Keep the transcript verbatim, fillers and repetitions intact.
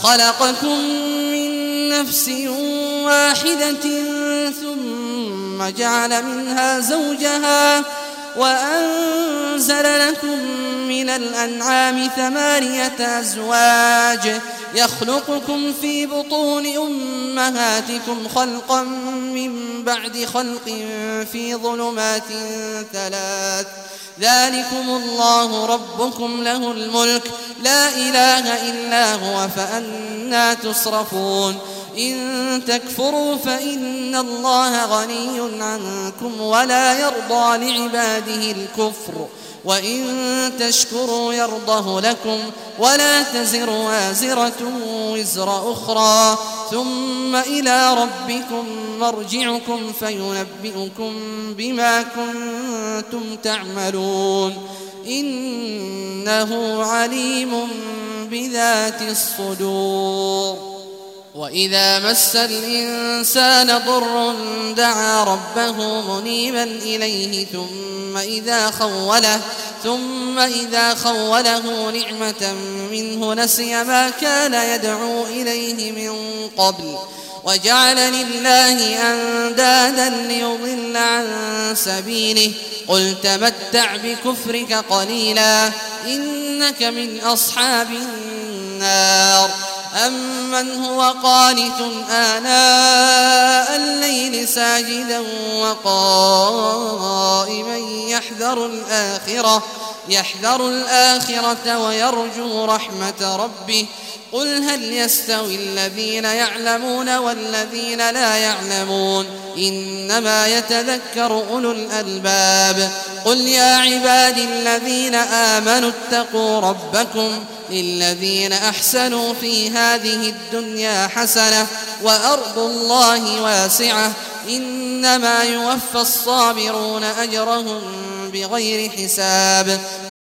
خلقكم من نفس واحدة ثم جعل منها زوجها وأنزل لكم من الأنعام ثمانية أزواج يخلقكم في بطون أمهاتكم خلقا من بعد خلق في ظلمات ثلاث ذلكم الله ربكم له الملك لا إله إلا هو فأنى تصرفون إن تكفروا فإن الله غني عنكم ولا يرضى لعباده الكفر وإن تشكروا يرضه لكم ولا تزر وازرة وزر أخرى ثم إلى ربكم مرجعكم فينبئكم بما كنتم تعملون إنه عليم بذات الصدور وإذا مس الإنسان ضر دعا ربه منيبا إليه ثم إذا خوله ثم إذا خوله نعمة منه نسي ما كان يدعو إليه من قبل وجعل لله أندادا ليضل عن سبيله قل تمتع بكفرك قليلا إنك من أصحاب النار أمن هو قانت آناء الليل ساجدا وقائما يحذر الآخرة يحذر الآخرة ويرجو رحمة ربه قل هل يستوي الذين يعلمون والذين لا يعلمون إنما يتذكر أولو الألباب قل يا عبادي الذين آمنوا اتقوا ربكم للذين أحسنوا في هذه الدنيا حسنة وأرض الله واسعة إنما يوفى الصابرون أجرهم بغير حساب